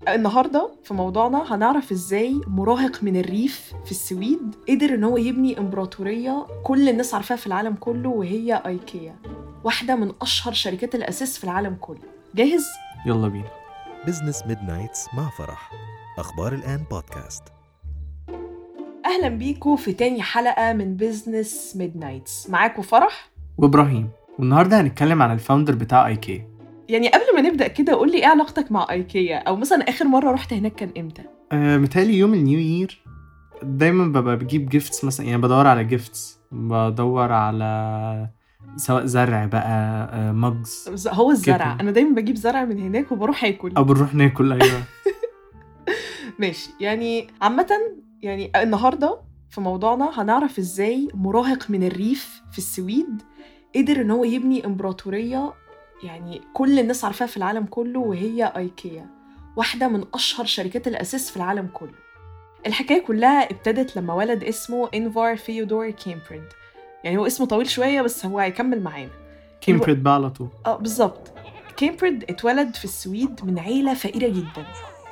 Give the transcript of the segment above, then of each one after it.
النهاردة في موضوعنا هنعرف ازاي مراهق من الريف في السويد قدر ان هو يبني امبراطورية كل الناس عارفاها في العالم كله، وهي ايكيا، واحدة من اشهر شركات الاساس في العالم كله. جاهز؟ يلا بينا. بزنس ميدنايتس مع فرح، أخبار الآن بودكاست. اهلا بيكم في تاني حلقة من بزنس ميدنايتس، معاكم فرح وإبراهيم، والنهاردة هنتكلم عن الفاوندر بتاع ايكيا. يعني قبل ما نبدأ كده قول لي ايه علاقتك مع ايكيا، او مثلا اخر مرة رحت هناك كان امتى؟ متهيألي يوم النيو يير دايما ببقى بجيب جيفتس، مثلا يعني بدور على جيفتس، بدور على سواء زرع بقى، مجز هو الزرع كده. انا دايما بجيب زرع من هناك وبروح اكل او بنروح ناكل. ايوه. ماشي، يعني عامة يعني النهاردة في موضوعنا هنعرف ازاي مراهق من الريف في السويد قدر ان هو يبني امبراطورية يعني كل الناس عارفاها في العالم كله، وهي ايكيا، واحدة من اشهر شركات الاساس في العالم كله. الحكاية كلها ابتدت لما ولد اسمه إنفار فيودور كيمبريد. يعني هو اسمه طويل شوية بس هو هيكمل معانا. كيمبريد بقى على طول. بالظبط. كيمبريد اتولد في السويد من عيلة فقيرة جدا،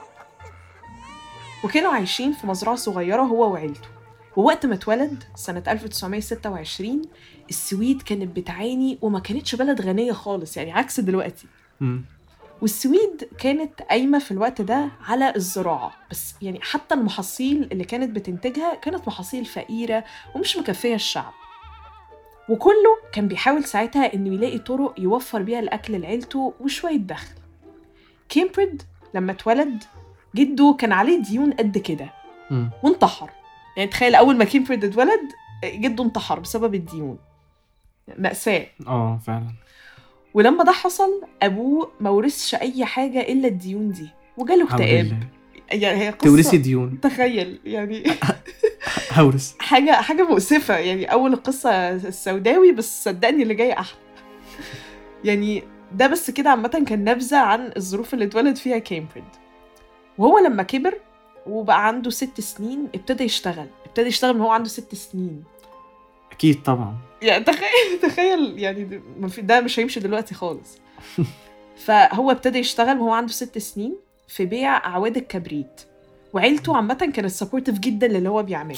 وكانوا عايشين في مزرعة صغيرة هو وعيلته. ووقت ما اتولد سنة 1926 السويد كانت بتعاني وما كانتش بلد غنية خالص، يعني عكس دلوقتي. والسويد كانت قايمة في الوقت ده على الزراعة بس، يعني حتى المحاصيل اللي كانت بتنتجها كانت محاصيل فقيرة ومش مكفية الشعب. وكله كان بيحاول ساعتها إنه يلاقي طرق يوفر بيها الأكل لعيلته وشوية دخل. كيمبريد لما اتولد جده كان عليه ديون قد كده وانتحر. يعني تخيل أول ما كيمبريد اتولد جده انتحر بسبب الديون. مأساة. فعلا. ولما ده حصل أبوه ما ورثش أي حاجة إلا الديون دي وجاله اكتئاب. يعني هي قصة تورثي ديون. تخيل يعني هورث. حاجة مؤسفة. يعني أول القصة السوداوي بس صدقني اللي جاي أحلى. يعني ده بس كده عامة كان نبذة عن الظروف اللي اتولد فيها كيمبريد. وهو لما كبر وبقى عنده 6 سنين ابتدى يشتغل من هو عنده 6 سنين. أكيد طبعا. يعني تخيل يعني ده مش هيمشي دلوقتي خالص. فهو ابتدى يشتغل وهو عنده 6 سنين في بيع أعواد الكبريت، وعيلته عامة كانت سبورتيف جدا للي هو بيعمله.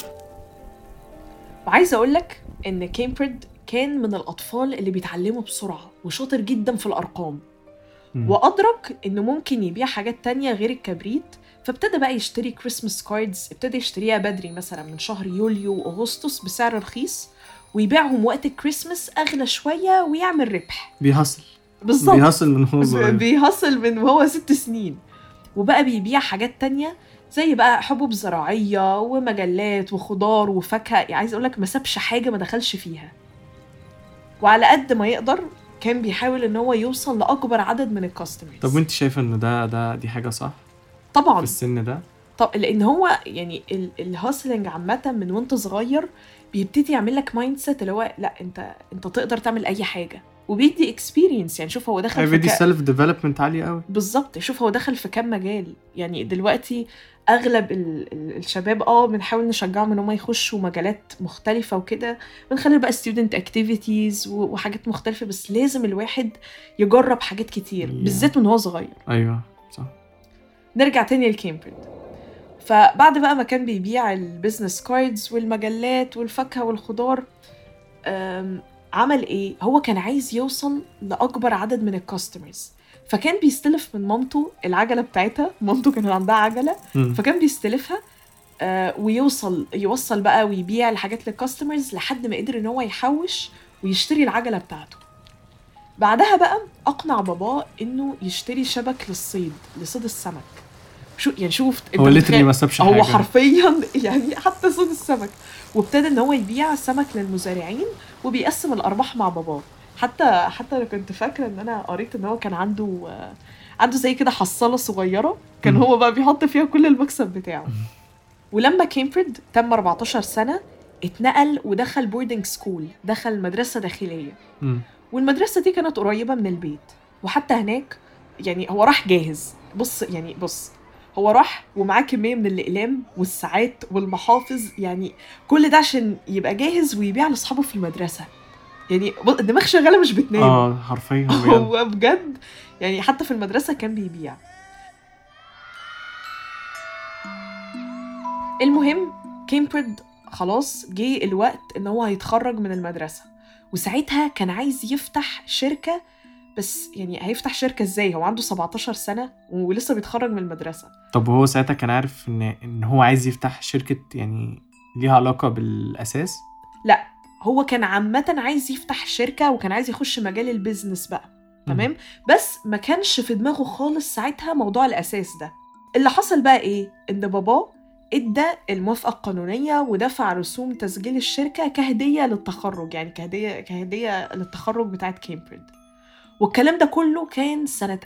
وعايزة أقولك إن كيمبريد كان من الأطفال اللي بيتعلموا بسرعة وشاطر جدا في الأرقام. وأدرك إنه ممكن يبيع حاجات تانية غير الكبريت، فابتدى بقى يشتري كريسمس كاردز، ابتدى يشتريها بدري مثلا من شهر يوليو وأغسطس بسعر رخيص، ويبيعهم وقت الكريسمس أغلى شوية ويعمل ربح. بيحصل. بالظبط. بيحصل من وهو 6 سنين. وبقى بيبيع حاجات تانية زي بقى حبوب زراعية ومجلات وخضار وفاكهة. يعني عايز أقولك ما سابش حاجة ما دخلش فيها. وعلى قد ما يقدر كان بيحاول إن هو يوصل لأكبر عدد من الكاستمرز. طب وانت شايفة ان دي حاجة صح؟ طبعا في السن ده. طب لأن هو يعني الهاسلينج عامة من وانت صغير بيبتدي يعمل لك مايند سيت اللي هو لا انت تقدر تعمل اي حاجة، وبيدي اكسبيرينس. يعني شوف هو دخل بيدي سيلف ديفلوبمنت عالية قوي. بالظبط. شوف هو دخل في كام مجال. يعني دلوقتي اغلب الشباب بنحاول نشجعهم ان هم يخشوا مجالات مختلفة وكده، من خلال بقى student activities وحاجات مختلفة، بس لازم الواحد يجرب حاجات كتير بالذات من هو صغير. ايوه صح. نرجع تاني لكيمبريد. فبعد بقى ما كان بيبيع البيزنس كاردز والمجلات والفاكهة والخضار، عمل ايه؟ هو كان عايز يوصل لأكبر عدد من الكاستمرز، فكان بيستلف من مامته العجلة بتاعتها. مامته كان عندها عجلة فكان بيستلفها ويوصل بقى ويبيع الحاجات للكاستمرز لحد ما قدر ان هو يحوش ويشتري العجلة بتاعته. بعدها بقى أقنع باباه إنه يشتري شبك لصيد السمك. شوف هو ليترلي ما سابش حاجة. هو حرفيا يعني حتى صيد السمك. وابتدى ان هو يبيع سمك للمزارعين وبيقسم الارباح مع باباه. حتى انا كنت فاكره ان انا قريت ان هو كان عنده زي كده حصاله صغيره كان هو بقى بيحط فيها كل المكسب بتاعه. ولما كيمبريد تم 14 سنه اتنقل ودخل بوردنج سكول، دخل مدرسه داخليه. والمدرسه دي كانت قريبه من البيت، وحتى هناك يعني هو راح جاهز. بص هو راح ومعاه كمية من الأقلام والساعات والمحافظ، يعني كل ده عشان يبقى جاهز ويبيع لأصحابه في المدرسة. يعني الدماغ شغالة مش بتنام. حرفيا هو بجد يعني حتى في المدرسة كان بيبيع. المهم كامبريد خلاص جه الوقت ان هو هيتخرج من المدرسة، وساعتها كان عايز يفتح شركة. بس يعني هيفتح شركة ازاي؟ هو عنده 17 سنة ولسه بيتخرج من المدرسة. طب هو ساعتها كان عارف ان هو عايز يفتح شركة يعني ليها علاقة بالاساس؟ لا، هو كان عامة عايز يفتح شركة وكان عايز يخش مجال البيزنس بقى، تمام. بس ما كانش في دماغه خالص ساعتها موضوع الأساس ده. اللي حصل بقى إيه؟ إن باباه إدى الموافقة القانونية ودفع رسوم تسجيل الشركة كهدية للتخرج، يعني كهدية للتخرج بتاعت كامبريد. والكلام ده كله كان سنة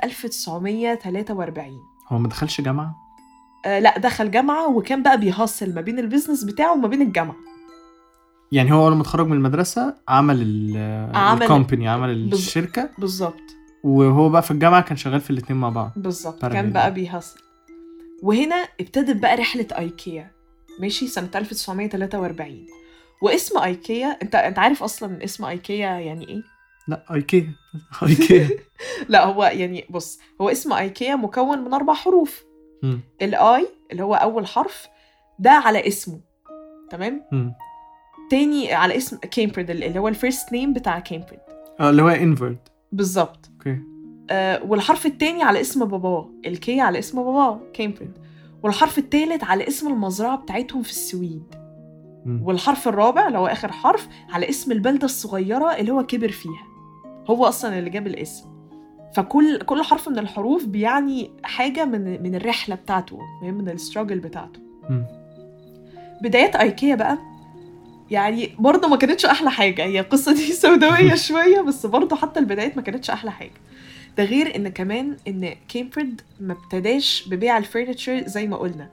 1943. هو ما دخلش جامعة؟ لا، دخل جامعة وكان بقى بيهاصل ما بين البيزنس بتاعه وما بين الجامعة. يعني هو لما اتخرج من المدرسة عمل الكومباني، عمل الشركة بالظبط. وهو بقى في الجامعة كان شغال في الاتنين مع بعض بالظبط، كان بقى بيهاصل. وهنا ابتدت بقى رحلة ايكيا، ماشي، سنة 1943. واسم ايكيا، انت عارف اصلا اسم ايكيا يعني ايه؟ لا، ايكيا ايكيا لا، هو يعني بص، هو اسم ايكيا مكون من 4 حروف. الاي اللي هو اول حرف ده على اسمه، تمام. تاني على اسم كامبريد اللي هو الفيرست نيم بتاع كامبريد، اللي هو انفرد. بالظبط. اوكي. والحرف التاني على اسم باباه، الكي على اسم باباه كامبريد. والحرف التالت على اسم المزرعة بتاعتهم في السويد. والحرف الرابع اللي هو آخر حرف على اسم البلدة الصغيرة اللي هو كبر فيها، هو أصلا اللي جاب الاسم. فكل حرف من الحروف بيعني حاجة من الرحلة بتاعته، من الستراجل بتاعته. بدايات ايكيا بقى يعني برضه ما كانتش أحلى حاجة، هي قصة دي سوداوية شوية، بس برضه حتى البدايات ما كانتش أحلى حاجة. ده غير إن كمان إن كامبريد ما ابتداش ببيع الفرنتشر زي ما قلنا،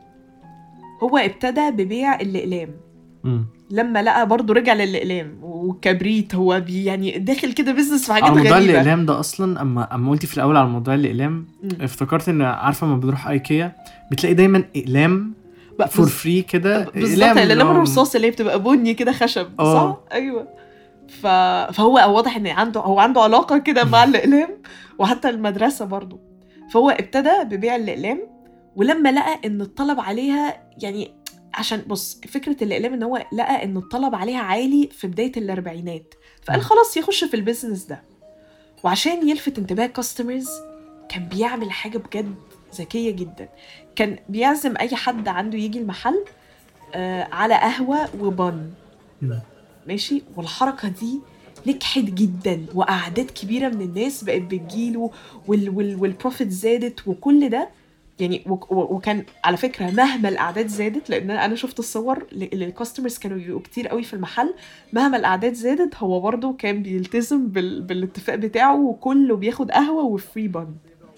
هو ابتدى ببيع الأقلام. لما لقى برضه رجع للأقلام والكبريت، هو يعني داخل كده بيزنس في حاجات غريبة. موضوع الأقلام ده أصلا أما قلتي في الأول على موضوع الأقلام افتكرت إن عارفة ما بتروح ايكيا بتلاقي دايما أقلام فور فري كده، بالظبط، الأقلام الرصاص اللي بتبقى بني كده خشب، صح؟ أيوة. فهو واضح ان عنده علاقه كده مع الاقلام، وحتى المدرسه برضو. فهو ابتدى ببيع الاقلام، ولما لقى ان الطلب عليها يعني عشان بص فكره الاقلام ان هو لقى ان الطلب عليها عالي في بدايه الاربعينات، فقال خلاص يخش في البيزنس ده. وعشان يلفت انتباه كاستمرز كان بيعمل حاجه بجد ذكيه جدا. كان بيعزم اي حد عنده يجي المحل على قهوه وبن، ماشي. والحركة دي نجحت جدا، وأعداد كبيرة من الناس بقت بتجيله، والبروفيت زادت وكل ده يعني. وكان على فكرة مهما الأعداد زادت، لأن أنا شفت الصور الكاستمرز كانوا يبقوا كتير قوي في المحل، مهما الأعداد زادت هو برضو كان بيلتزم بالاتفاق بتاعه، وكله بياخد قهوة وفري بان.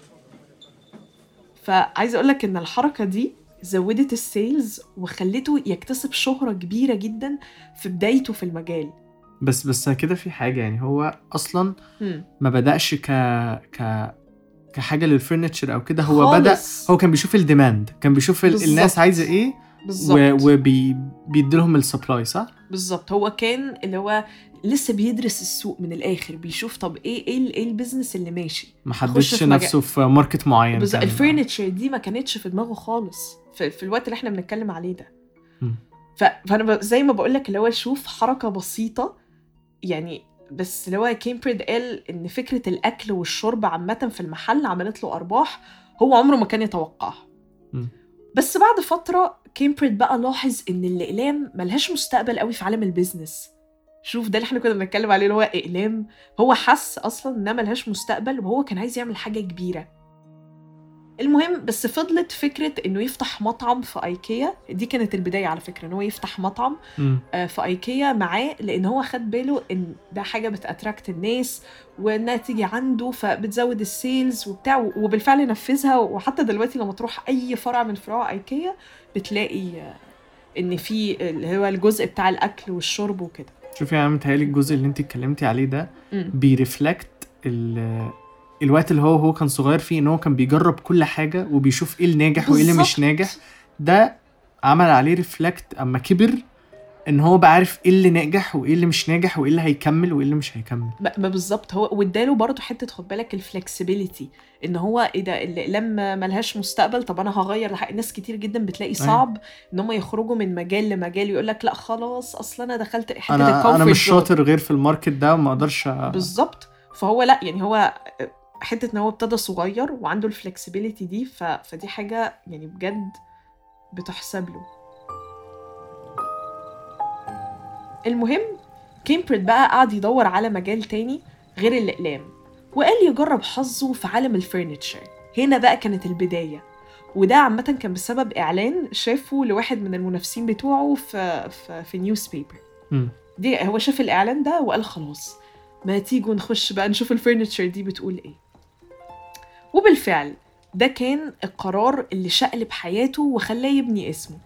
فعايزة أقولك إن الحركة دي زودت السيلز وخلته يكتسب شهرة كبيرة جدا في بدايته في المجال. بس كده في حاجة، يعني هو أصلا ما بدأش كحاجة للفرنتشر أو كده، هو خالص. هو كان بيشوف الديماند، كان بيشوف الناس عايزة إيه وبيديلهم السبلاي، صح؟ بالظبط. هو كان اللي هو لسه بيدرس السوق من الآخر، بيشوف طب إيه البيزنس اللي ماشي، ما حددش نفسه في ماركت معين. الفرنتشر دي ما كانتش في دماغه خالص في الوقت اللي احنا بنتكلم عليه ده. فأنا زي ما بقولك اللي هو شوف حركة بسيطة يعني، بس اللي هو كامبريد قال إن فكرة الأكل والشرب عامة في المحل عملت له أرباح هو عمره ما كان يتوقعها. بس بعد فترة كامبريد بقى لاحظ إن الأقلام ملهاش مستقبل قوي في عالم البيزنس. شوف ده اللي احنا كنا بنتكلم عليه اللي هو أقلام، هو حس أصلا إنها ملهاش مستقبل، وهو كان عايز يعمل حاجة كبيرة. المهم بس فضلت فكرة إنه يفتح مطعم في ايكيا، دي كانت البداية على فكرة، إنه يفتح مطعم في ايكيا معاه، لأن هو خد باله إن ده حاجة بتأتراكت الناس وإنها تيجي عنده فبتزود السيلز وبتاع، وبالفعل نفذها. وحتى دلوقتي لما تروح أي فرع من فروع ايكيا بتلاقي إن في اللي هو الجزء بتاع الأكل والشرب وكده. شوفي أنا متهيألي الجزء اللي انت اتكلمتي عليه ده بيرفلكت الوقت اللي هو كان صغير فيه، ان هو كان بيجرب كل حاجة وبيشوف ايه الناجح وايه اللي مش ناجح. ده عمل عليه ريفلكت اما كبر ان هو بعرف ايه اللي ناجح وايه اللي مش ناجح وايه اللي هيكمل وايه اللي مش هيكمل. ما بالظبط، هو واداله برضه حته خد بالك الفلكسبيليتي، ان هو ايه ده اللي لما ملهاش مستقبل طب انا هغير ناس كتير جدا بتلاقي صعب ان هم يخرجوا من مجال لمجال، يقول لك لا خلاص اصلا انا دخلت حته انا مش شاطر غير في الماركت ده وما اقدرش بالظبط. فهو لا يعني هو حته ان هو ابتدى صغير وعنده الفلكسبيليتي دي، فدي حاجه يعني بجد بتحسب له. المهم كامبريد بقى قعد يدور على مجال تاني غير الأقلام، وقال يجرب حظه في عالم الفرنتشر. هنا بقى كانت البداية، وده عامة كان بسبب إعلان شافه لواحد من المنافسين بتوعه في نيوز بيبر. دي هو شاف الإعلان ده وقال خلاص ما تيجوا نخش بقى نشوف الفرنتشر دي بتقول إيه. وبالفعل ده كان القرار اللي شقلب حياته وخلاه يبني اسمه.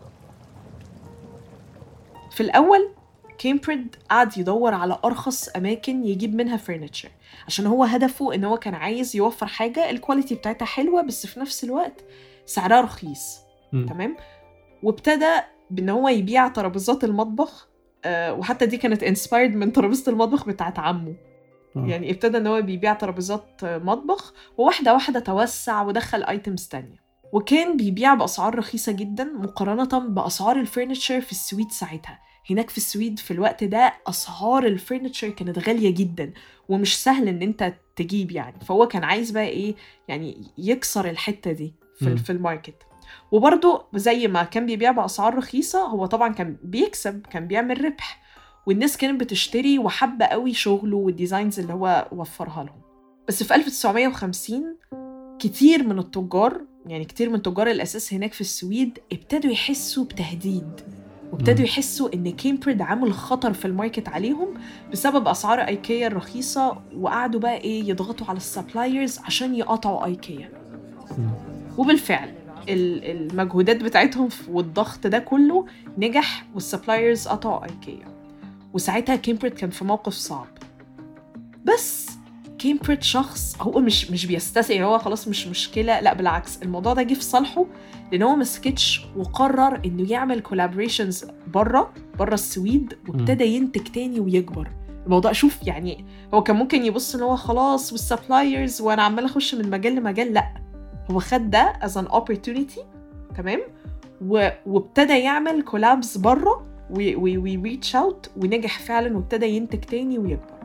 في الأول كامبريد قعد يدور على أرخص أماكن يجيب منها فرنتشر، عشان هو هدفه إن هو كان عايز يوفر حاجة الكواليتي بتاعتها حلوة بس في نفس الوقت سعرها رخيص. تمام. وابتدى بإن هو يبيع ترابيزات المطبخ، وحتى دي كانت انسبايرد من ترابيزة المطبخ بتاعت عمه. يعني ابتدى إن هو بيبيع ترابيزات مطبخ، وواحدة واحدة توسع ودخل ايتمز تانية، وكان بيبيع بأسعار رخيصة جدا مقارنة بأسعار الفرنتشر في السويد ساعتها. هناك في السويد في الوقت ده أسعار الفرنتشر كانت غالية جدا ومش سهل إن أنت تجيب يعني. فهو كان عايز بقى إيه يعني يكسر الحتة دي في الماركت. وبرضه زي ما كان بيبيع بأسعار رخيصة هو طبعا كان بيكسب، كان بيعمل ربح، والناس كانت بتشتري وحابة قوي شغله والديزاينز اللي هو وفرها لهم. بس في 1950 كتير من التجار، يعني كتير من تجار الأساس هناك في السويد ابتدوا يحسوا بتهديد، وابتدوا يحسوا إن كامبريد عامل خطر في الماركت عليهم بسبب أسعار ايكيا الرخيصة، وقعدوا بقى إيه يضغطوا على السبلايرز عشان يقطعوا ايكيا. وبالفعل المجهودات بتاعتهم والضغط ده كله نجح، والسبلايرز قطعوا ايكيا. وساعتها كامبريد كان في موقف صعب. بس كامبريد شخص هو مش بيستسهل، هو خلاص مش مشكلة، لا بالعكس الموضوع ده جه في صالحه، لأن هو مسكتش وقرر إنه يعمل كولابريشنز برا السويد، وابتدى ينتج تاني ويكبر الموضوع. شوف يعني هو كان ممكن يبص إن هو خلاص والسبلايرز وأنا عمال أخش من مجال لمجال، لا هو خد ده as an opportunity. تمام. وابتدى يعمل كولابز برا ويريتش اوت ونجح فعلا، وابتدى ينتج تاني ويكبر.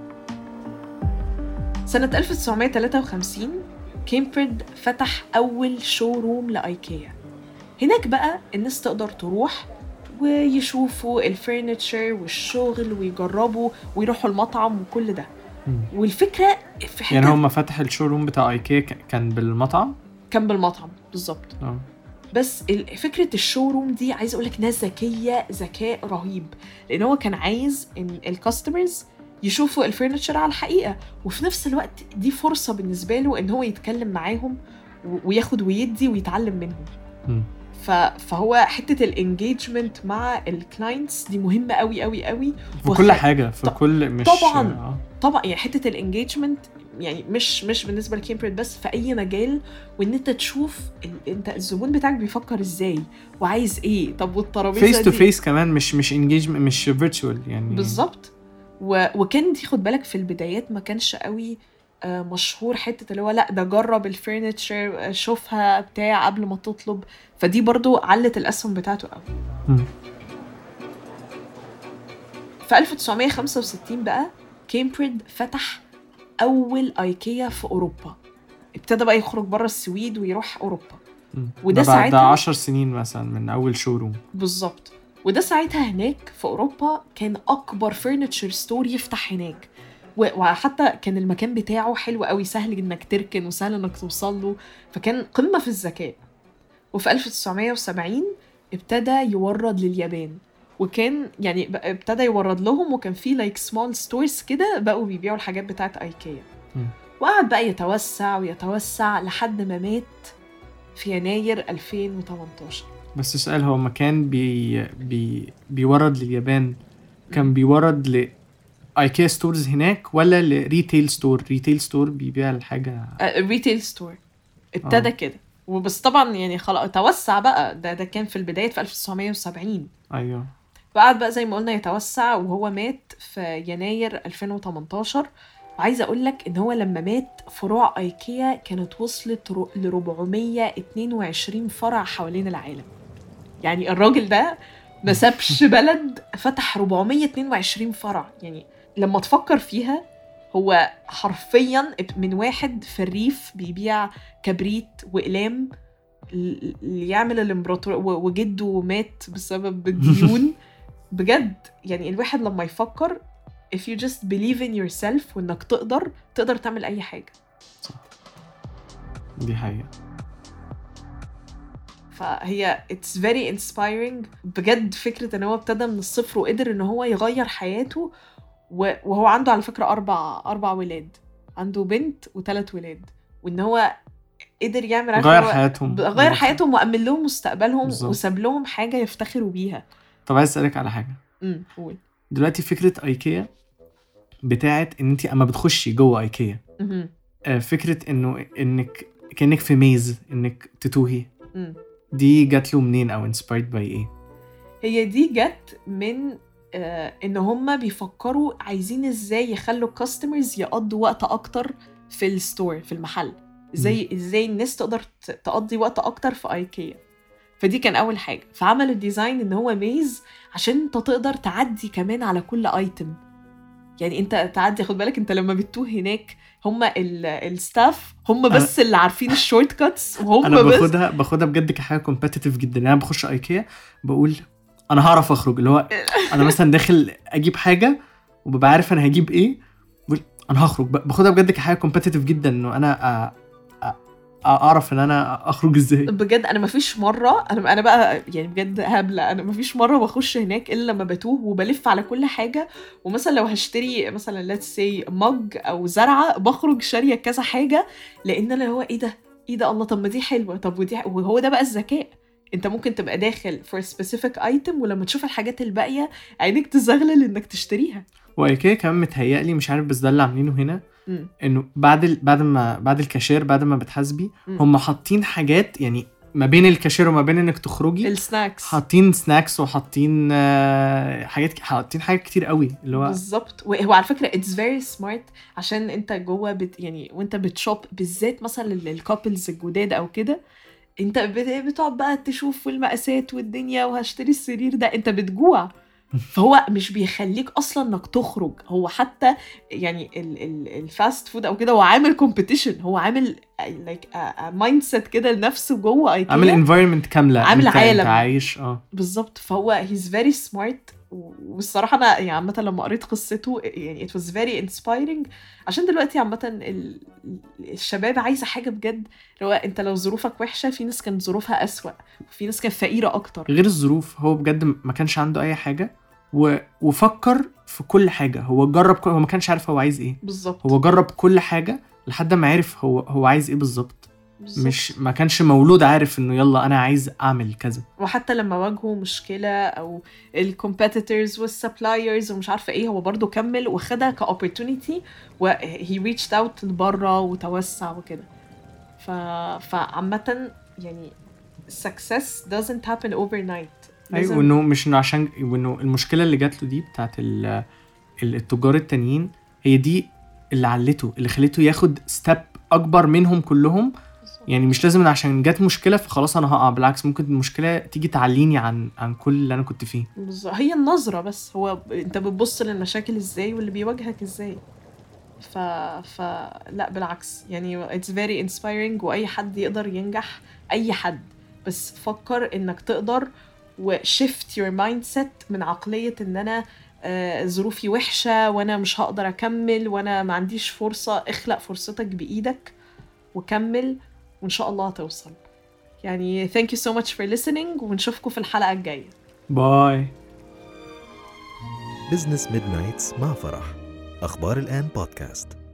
سنة 1953 كامبريد فتح أول شوروم لأيكيا. هناك بقى الناس تقدر تروح ويشوفوا الفرنتشر والشغل ويجربوا ويروحوا المطعم وكل ده. والفكرة في حتة يعني هم فتح الشوروم بتاع ايكيا كان بالمطعم؟ كان بالمطعم بالظبط. بس فكرة الشوروم دي عايز أقولك ناس ذكية ذكاء رهيب، لأن هو كان عايز إن الكاستمرز يشوفوا الفرنتشر على الحقيقة، وفي نفس الوقت دي فرصة بالنسبة له إن هو يتكلم معاهم وياخد ويدي ويتعلم منهم. فهو حتة الانجيجمنت مع الكلاينتس دي مهمة قوي قوي قوي في كل حاجة، في كل مش طبعا يعني حتة الانجيجمنت يعني مش بالنسبة لكامبريد بس، في أي مجال، وإن أنت تشوف أنت الزبون بتاعك بيفكر إزاي وعايز إيه. طب والترابيزة فيس تو فيس كمان، مش انجيجمنت، مش فيرتشوال يعني. بالظبط. وكان دي خد بالك في البدايات ما كانش قوي مشهور حتة اللي هو لا ده جرب الفرنتشر شوفها بتاع قبل ما تطلب، فدي برضو علت الأسهم بتاعته قوي. في 1965 بقى كامبريد فتح أول ايكيا في أوروبا، ابتدى بقى يخرج برا السويد ويروح أوروبا. وده ساعتها ده 10 سنين مثلا من أول شوروم بالظبط. وده ساعتها هناك في أوروبا كان أكبر فرنتشر ستور يفتح هناك، وحتى كان المكان بتاعه حلو قوي، سهل انك تركن وسهل انك توصل له، فكان قمة في الذكاء. وفي 1970 ابتدى يورد لليابان، وكان يعني ابتدى يورد لهم، وكان في لايك سمول ستورز كده بقوا بيبيعوا الحاجات بتاعت ايكيا. وقعد بقى يتوسع ويتوسع لحد ما مات في يناير 2018. بس سؤال، هو مكان بيورد لليابان كان بيورد ل ايكيا ستورز هناك ولا لريتيل ستور؟ ريتيل ستور بيبيع الحاجة ريتيل ستور ابتدى كده، وبس طبعا يعني خلاص توسع بقى، ده كان في البداية في 1970. ايوه. فقعد بقى زي ما قلنا يتوسع، وهو مات في يناير 2018. وعايزة أقول لك إن هو لما مات فروع أيكيا كانت وصلت ل 422 فرع حوالين العالم. يعني الراجل ده ما سابش بلد، فتح 422 فرع. يعني لما تفكر فيها، هو حرفيا من واحد في الريف بيبيع كبريت وإقلام اللي يعمل الامبراطور، وجده مات بسبب الديون. بجد يعني الواحد لما يفكر if you just believe in yourself وإنك تقدر تعمل أي حاجة. صح. دي حقيقة. فهي it's very inspiring بجد. فكرة إن هو ابتدى من الصفر وقدر إن هو يغير حياته. وهو عنده على فكرة 4 ولاد، عنده بنت و3 ولاد، وإن هو قدر يعمل غير حياتهم وأمن لهم مستقبلهم بالزبط. وساب لهم حاجة يفتخروا بيها. طب عايز أسألك على حاجة. قول. دلوقتي فكرة أيكيا بتاعت إن أنتي أما بتخشي جوه أيكيا، فكرة إنك كأنك في ميز، إنك تتوهي، دي جات له منين أو inspired by إيه؟ هي دي جت من إن هما بيفكروا عايزين إزاي يخلوا customers يقضوا وقت أكتر في الستور، في المحل. إزاي الناس تقدر تقضي وقت أكتر في أيكيا. فدي كان أول حاجة. فعملوا الديزاين إن هو ميز عشان أنت تقدر تعدي كمان على كل آيتم. يعني أنت تعدي، خد بالك أنت لما بتتوه هناك هما الستاف هما بس اللي عارفين الشورت كاتس، وهم أنا بس باخدها بجد كحاجة كومبيتيتيف جدا. أنا بخش أيكيا بقول أنا هعرف أخرج، اللي هو أنا مثلا داخل أجيب حاجة وببقى عارف أنا هجيب إيه، بقول أنا هخرج. باخدها بجد كحاجة كومبيتيتيف جدا، إنه أنا اعرف ان انا اخرج ازاي. بجد انا مفيش مره، انا بقى يعني بجد هبله، انا مفيش مره بخش هناك الا لما بتوه وبلف على كل حاجه. ومثلا لو هشتري مثلا let's say مج او زرعه، بخرج شاريه كذا حاجه، لان انا هو ايه ده الله، طب ما دي حلوه، طب ودي. وهو ده بقى الذكاء. انت ممكن تبقى داخل for specific item، ولما تشوف الحاجات الباقيه عينك تزغلل انك تشتريها. وايكيا كمان متهيألي، مش عارف بس ده اللي عاملينه هنا، انه بعد الكاشير، بعد ما بتحاسبي، هم حاطين حاجات يعني ما بين الكاشير وما بين انك تخرجي، السناكس، حاطين سناكس وحاطين حاجات كتير قوي، اللي هو بالظبط. وهو على فكره it's very smart، عشان انت جوه يعني وانت بتشوب بالذات مثلا للكابلز الجداد او كده، انت بتقعد بقى تشوف المقاسات والدنيا وهشتري السرير ده، انت بتجوع. فهو مش بيخليك اصلا انك تخرج. هو حتى يعني الفاست فود او كده هو عامل كومبيتيشن، هو عامل لايك مايند سيت كده لنفسه جوه ايكيا، عامل انفايرمنت كامله، عامل عالم انت عايش بالظبط. فهو هيز فيري سمارت. والصراحه انا يعني عامه لما قريت قصته يعني it was very inspiring، عشان دلوقتي عامه الشباب عايزه حاجه بجد. انت لو ظروفك وحشه، في ناس كانت ظروفها اسوأ، وفي ناس كانت فقيره اكتر. غير الظروف، هو بجد ما كانش عنده اي حاجه، وفكر في كل حاجه. هو جرب هو ما كانش عارف هو عايز ايه بالظبط. هو جرب كل حاجه لحد ما عرف هو عايز ايه بالظبط. مش ما كانش مولود عارف انه يلا انا عايز اعمل كذا. وحتى لما واجهوا مشكله او الكومبيتيتورز والسبلايرز ومش عارفه ايه، هو برضو كمل وخدها كاوبورتونيتي، وهي ريتشد اوت لبره وتوسع وكده. فعامه يعني success doesn't happen overnight. ايوه، وانه مش انه عشان وانه المشكله اللي جات له دي بتاعت التجار التانيين، هي دي اللي علته، اللي خليته ياخد ستيب اكبر منهم كلهم. يعني مش لازم عشان جات مشكله فخلاص انا هقع، بالعكس ممكن المشكله تيجي تعليني عن كل اللي انا كنت فيه. هي النظره بس، هو انت بتبص للمشاكل ازاي واللي بيواجهك ازاي. لا بالعكس، يعني it's very inspiring، واي حد يقدر ينجح، اي حد، بس فكر انك تقدر، وشيفت your mindset من عقليه ان انا ظروفي وحشه وانا مش هقدر اكمل وانا ما عنديش فرصه. اخلق فرصتك بايدك وكمل، وإن شاء الله هتوصل. يعني thank you so much for listening، ونشوفكم في الحلقة الجاية. باي. بزنس ميدنايتس مع فرح، أخبار الآن بودكاست.